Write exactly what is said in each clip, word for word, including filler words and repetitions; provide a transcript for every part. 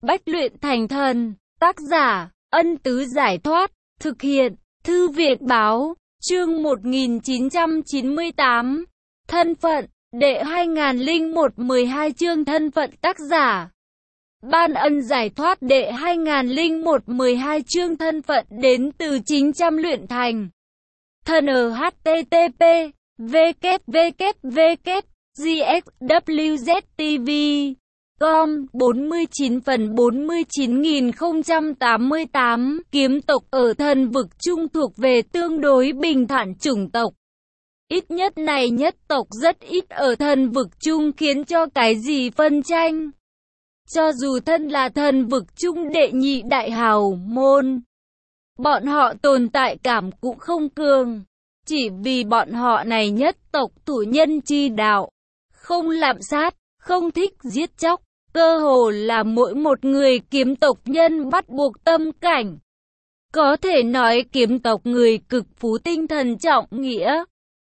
Bách luyện thành thần. Tác giả, Ân Tứ Giải Thoát. Thực hiện, Thư viện Báo. Chương một nghìn chín trăm chín mươi tám. Thân phận, đệ hai nghìn lẻ một mười hai chương thân phận tác giả. Ban ân giải thoát đệ hai nghìn lẻ một mười hai chương thân phận đến từ chính trăm luyện thành. Thần H T T P, W W W, G X W Z T V, com, bốn mươi chín phần bốn mươi chín nghìn không trăm tám mươi tám, kiếm tộc ở thần vực trung thuộc về tương đối bình thản chủng tộc. Ít nhất này nhất tộc rất ít ở thần vực chung khiến cho cái gì phân tranh. Cho dù thân là thần vực chung đệ nhị đại hào môn, bọn họ tồn tại cảm cũng không cường. Chỉ vì bọn họ này nhất tộc thủ nhân chi đạo, không lạm sát, không thích giết chóc, cơ hồ là mỗi một người kiếm tộc nhân bắt buộc tâm cảnh. Có thể nói kiếm tộc người cực phú tinh thần trọng nghĩa.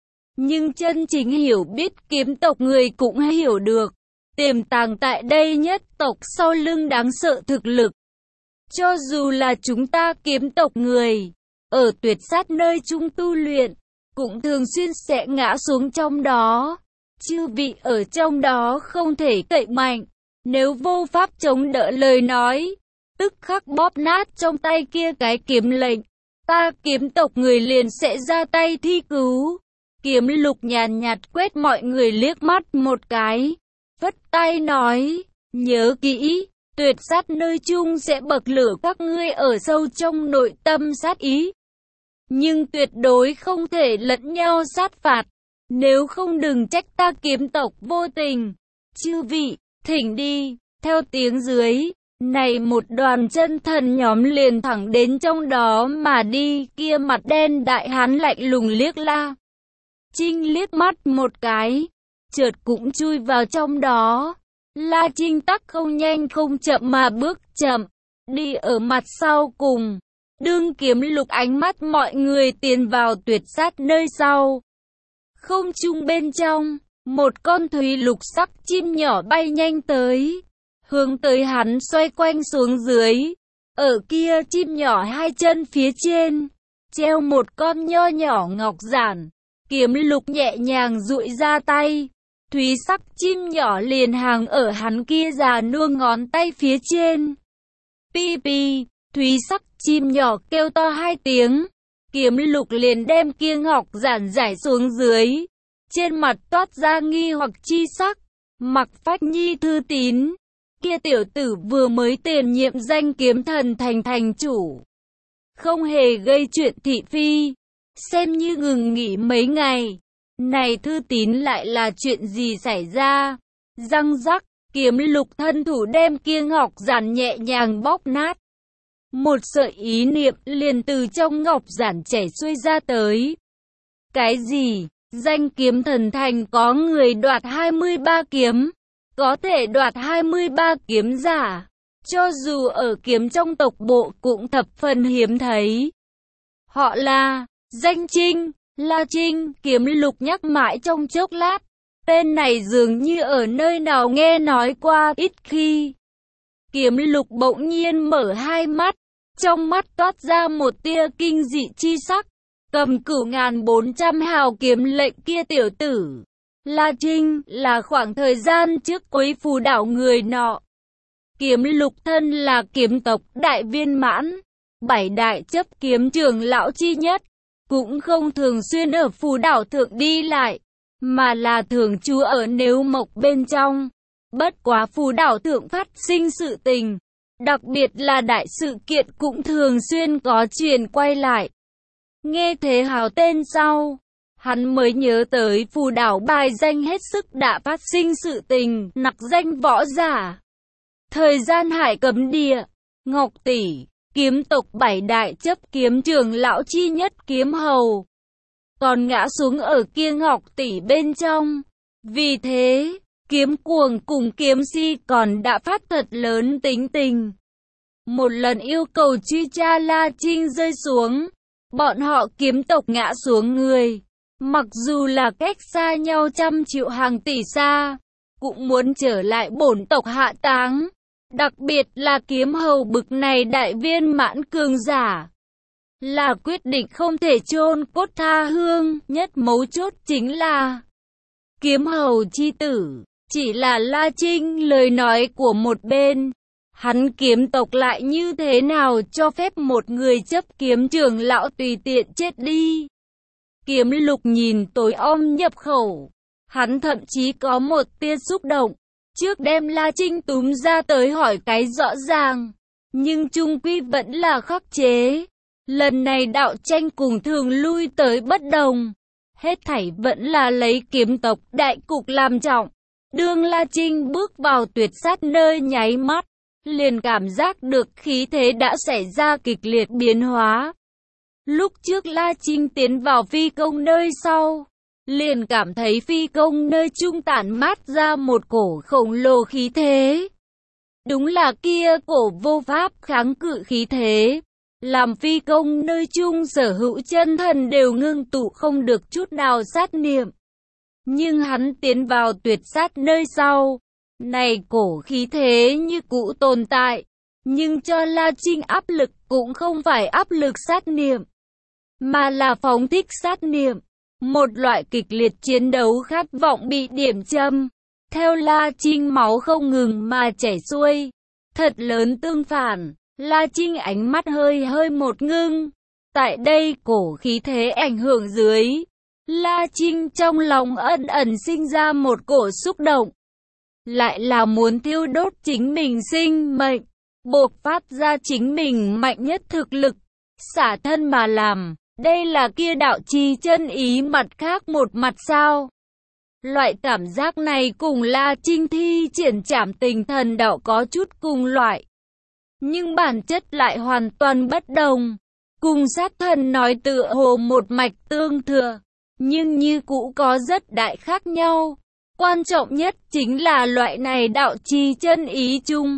Nhưng chân chính hiểu biết kiếm tộc người cũng hiểu được, tiềm tàng tại đây nhất tộc sau lưng đáng sợ thực lực. Cho dù là chúng ta kiếm tộc người, ở tuyệt sát nơi chúng tu luyện, cũng thường xuyên sẽ ngã xuống trong đó. Chư vị ở trong đó không thể cậy mạnh, nếu vô pháp chống đỡ lời nói, tức khắc bóp nát trong tay kia cái kiếm lệnh, ta kiếm tộc người liền sẽ ra tay thi cứu. Kiếm Lục nhàn nhạt quét mọi người liếc mắt một cái, vất tay nói, nhớ kỹ, tuyệt sát nơi chung sẽ bậc lửa các ngươi ở sâu trong nội tâm sát ý. Nhưng tuyệt đối không thể lẫn nhau sát phạt, nếu không đừng trách ta kiếm tộc vô tình. Chư vị, thỉnh đi. Theo tiếng dưới, này một đoàn chân thần nhóm liền thẳng đến trong đó mà đi. Kia mặt đen đại hán lạnh lùng liếc La Trinh liếc mắt một cái, chợt cũng chui vào trong đó. La Trinh tắc không nhanh không chậm mà bước chậm, đi ở mặt sau cùng. Đương Kiếm Lục ánh mắt mọi người tiến vào tuyệt sát nơi sau. Không trung bên trong, một con thúy lục sắc chim nhỏ bay nhanh tới, hướng tới hắn xoay quanh xuống dưới. Ở kia chim nhỏ hai chân phía trên, treo một con nho nhỏ ngọc giản. Kiếm Lục nhẹ nhàng duỗi ra tay, thúy sắc chim nhỏ liền hàng ở hắn kia già nua ngón tay phía trên. Pi pi, thúy sắc chim nhỏ kêu to hai tiếng, Kiếm Lục liền đem kia ngọc giản giải xuống dưới. Trên mặt toát ra nghi hoặc chi sắc, Mặc Phách Nhi thư tín, kia tiểu tử vừa mới tiền nhiệm danh kiếm thần thành thành chủ, không hề gây chuyện thị phi, xem như ngừng nghỉ mấy ngày. Này thư tín lại là chuyện gì xảy ra? Răng rắc, Kiếm Lục thân thủ đem kia ngọc giản nhẹ nhàng bóp nát. Một sợi ý niệm liền từ trong ngọc giản chảy xuôi ra tới. Cái gì? Danh kiếm thần thành có người đoạt hai mươi ba kiếm, có thể đoạt hai mươi ba kiếm giả, cho dù ở kiếm trong tộc bộ cũng thập phần hiếm thấy. Họ là Danh Trinh, La Trinh. Kiếm Lục nhắc mãi trong chốc lát, tên này dường như ở nơi nào nghe nói qua ít khi. Kiếm Lục bỗng nhiên mở hai mắt, trong mắt toát ra một tia kinh dị chi sắc. Cầm cửu ngàn bốn trăm hào kiếm lệnh kia tiểu tử, La Trinh, là khoảng thời gian trước cuối phù đảo người nọ. Kiếm Lục thân là kiếm tộc đại viên mãn, bảy đại chấp kiếm trưởng lão chi nhất, cũng không thường xuyên ở phù đảo thượng đi lại, mà là thường trú ở Nếu Mộc bên trong. Bất quá phù đảo thượng phát sinh sự tình, đặc biệt là đại sự kiện cũng thường xuyên có truyền quay lại. Nghe thế hào tên sau, hắn mới nhớ tới phù đảo bài danh hết sức đã phát sinh sự tình, nặc danh võ giả. Thời gian hải cấm địa, Ngọc Tỷ, kiếm tộc bảy đại chấp kiếm trưởng lão chi nhất kiếm hầu, còn ngã xuống ở kia Ngọc Tỷ bên trong. Vì thế, kiếm cuồng cùng kiếm si còn đã phát thật lớn tính tình. Một lần yêu cầu truy tra La Trinh rơi xuống, bọn họ kiếm tộc ngã xuống người, mặc dù là cách xa nhau trăm triệu hàng tỷ xa, cũng muốn trở lại bổn tộc hạ táng. Đặc biệt là kiếm hầu bực này đại viên mãn cường giả, là quyết định không thể chôn cốt tha hương, nhất mấu chốt chính là kiếm hầu chi tử, chỉ là La Trinh lời nói của một bên. Hắn kiếm tộc lại như thế nào cho phép một người chấp kiếm trưởng lão tùy tiện chết đi. Kiếm Lục nhìn tối om nhập khẩu, hắn thậm chí có một tia xúc động, trước đem La Trinh túm ra tới hỏi cái rõ ràng, nhưng chung quy vẫn là khắc chế. Lần này đạo tranh cùng thường lui tới bất đồng, hết thảy vẫn là lấy kiếm tộc đại cục làm trọng. Đương La Trinh bước vào tuyệt sát nơi nháy mắt, liền cảm giác được khí thế đã xảy ra kịch liệt biến hóa. Lúc trước La Trinh tiến vào phi công nơi sau, liền cảm thấy phi công nơi trung tản mát ra một cổ khổng lồ khí thế. Đúng là kia cổ vô pháp kháng cự khí thế, làm phi công nơi trung sở hữu chân thần đều ngưng tụ không được chút nào sát niệm. Nhưng hắn tiến vào tuyệt sát nơi sau, này cổ khí thế như cũ tồn tại, nhưng cho La Trinh áp lực cũng không phải áp lực sát niệm, mà là phóng thích sát niệm. Một loại kịch liệt chiến đấu khát vọng bị điểm châm, theo La Trinh máu không ngừng mà chảy xuôi. Thật lớn tương phản, La Trinh ánh mắt hơi hơi một ngưng. Tại đây cổ khí thế ảnh hưởng dưới, La Trinh trong lòng ẩn ẩn sinh ra một cổ xúc động. Lại là muốn thiêu đốt chính mình sinh mệnh, bộc phát ra chính mình mạnh nhất thực lực, xả thân mà làm. Đây là kia đạo chi chân ý mặt khác một mặt sao? Loại cảm giác này cùng La Trinh thi triển trảm tình thần đạo có chút cùng loại, nhưng bản chất lại hoàn toàn bất đồng. Cùng sát thần nói tựa hồ một mạch tương thừa, nhưng như cũ có rất đại khác nhau. Quan trọng nhất chính là loại này đạo chi chân ý chung.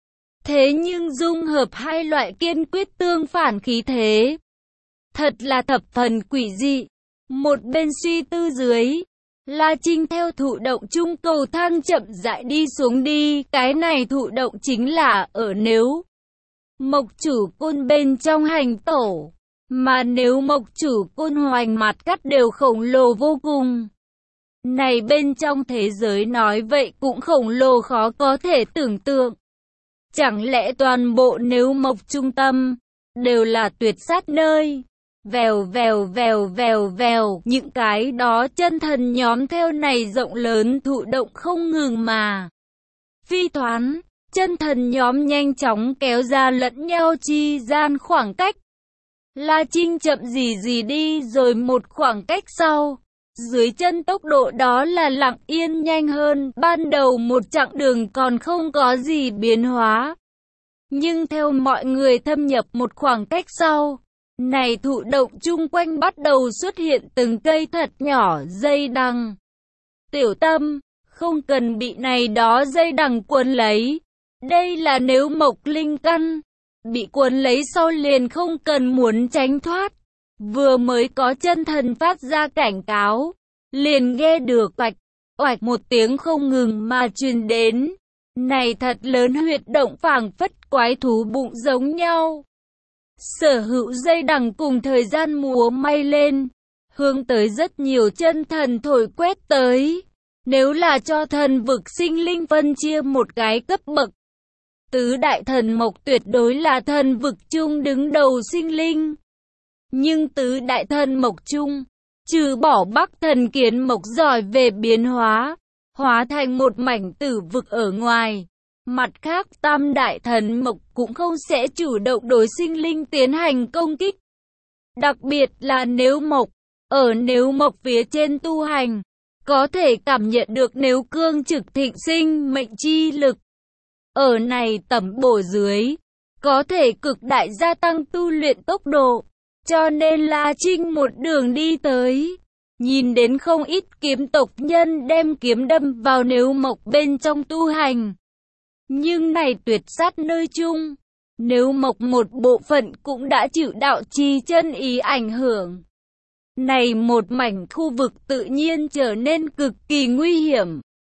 Thế nhưng dung hợp hai loại kiên quyết tương phản khí thế, thật là thập phần quỷ dị. Một bên suy tư dưới, La Trinh theo thụ động chung cầu thang chậm rãi đi xuống đi. Cái này thụ động chính là ở nếu mộc chủ côn bên trong hành tổ, mà nếu mộc chủ côn hoành mặt cắt đều khổng lồ vô cùng. Này bên trong thế giới nói vậy cũng khổng lồ khó có thể tưởng tượng. Chẳng lẽ toàn bộ nếu mộc trung tâm đều là tuyệt sát nơi? Vèo vèo vèo vèo vèo, những cái đó chân thần nhóm theo này rộng lớn thụ động không ngừng mà phi thoán. Chân thần nhóm nhanh chóng kéo ra lẫn nhau chi gian khoảng cách. La Trinh chậm gì gì đi rồi một khoảng cách sau, dưới chân tốc độ đó là lặng yên nhanh hơn ban đầu một chặng đường còn không có gì biến hóa. Nhưng theo mọi người thâm nhập một khoảng cách sau, này thụ động chung quanh bắt đầu xuất hiện từng cây thật nhỏ dây đằng. Tiểu Tâm, không cần bị này đó dây đằng cuốn lấy. Đây là nếu mộc linh căn, bị cuốn lấy sau liền không cần muốn tránh thoát. Vừa mới có chân thần phát ra cảnh cáo, liền nghe được oạch, oạch một tiếng không ngừng mà truyền đến. Này thật lớn huyệt động phảng phất quái thú bụng giống nhau. Sở hữu dây đằng cùng thời gian múa may lên, hướng tới rất nhiều chân thần thổi quét tới. Nếu là cho thần vực sinh linh phân chia một cái cấp bậc, tứ đại thần mộc tuyệt đối là thần vực chung đứng đầu sinh linh. Nhưng tứ đại thần mộc chung, trừ bỏ Bắc thần kiến mộc giỏi về biến hóa, hóa thành một mảnh tử vực ở ngoài, mặt khác tam đại thần mộc cũng không sẽ chủ động đối sinh linh tiến hành công kích. Đặc biệt là nếu mộc, ở nếu mộc phía trên tu hành, có thể cảm nhận được nếu cương trực thịnh sinh mệnh chi lực. Ở này tầm bổ dưới, có thể cực đại gia tăng tu luyện tốc độ, cho nên La Trinh một đường đi tới, nhìn đến không ít kiếm tộc nhân đem kiếm đâm vào nếu mộc bên trong tu hành. Nhưng này tuyệt sát nơi chung, nếu mộc một bộ phận cũng đã chịu đạo chi chân ý ảnh hưởng. Này một mảnh khu vực tự nhiên trở nên cực kỳ nguy hiểm.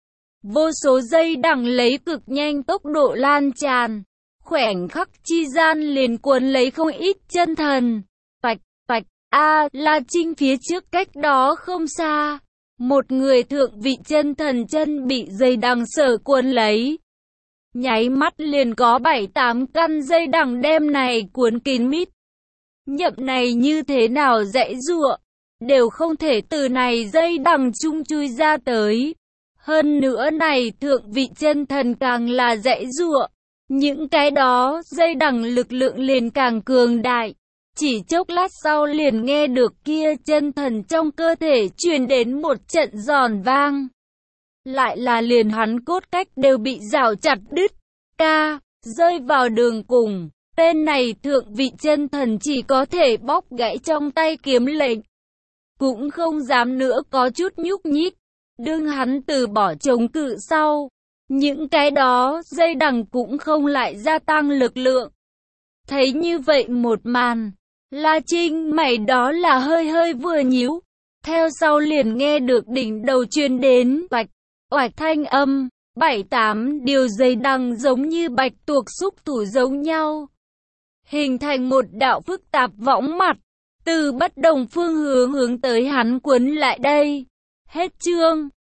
Vô số dây đằng lấy cực nhanh tốc độ lan tràn. Khoảnh khắc chi gian liền cuốn lấy không ít chân thần. Bạch, bạch, a La Trinh phía trước cách đó không xa. Một người thượng vị chân thần chân bị dây đằng sở cuốn lấy. Nháy mắt liền có bảy tám căn dây đằng đem này cuốn kín mít. Nhậm này như thế nào dãy giụa, đều không thể từ này dây đằng chung chui ra tới. Hơn nữa này thượng vị chân thần càng là dãy giụa, những cái đó dây đằng lực lượng liền càng cường đại. Chỉ chốc lát sau liền nghe được kia chân thần trong cơ thể truyền đến một trận giòn vang. Lại là liền hắn cốt cách đều bị rào chặt đứt, ca, rơi vào đường cùng. Tên này thượng vị chân thần chỉ có thể bóc gãy trong tay kiếm lệnh. Cũng không dám nữa có chút nhúc nhích. Đương hắn từ bỏ chống cự sau. Những cái đó dây đằng cũng không lại gia tăng lực lượng. Thấy như vậy một màn. La Trinh mày đó là hơi hơi vừa nhíu. Theo sau liền nghe được đỉnh đầu truyền đến bạch, oạch thanh âm. Bảy tám điều dây đằng giống như bạch tuộc xúc thủ giống nhau. Hình thành một đạo phức tạp võng mặt. Từ bất đồng phương hướng hướng tới hắn cuốn lại đây. Hết chương.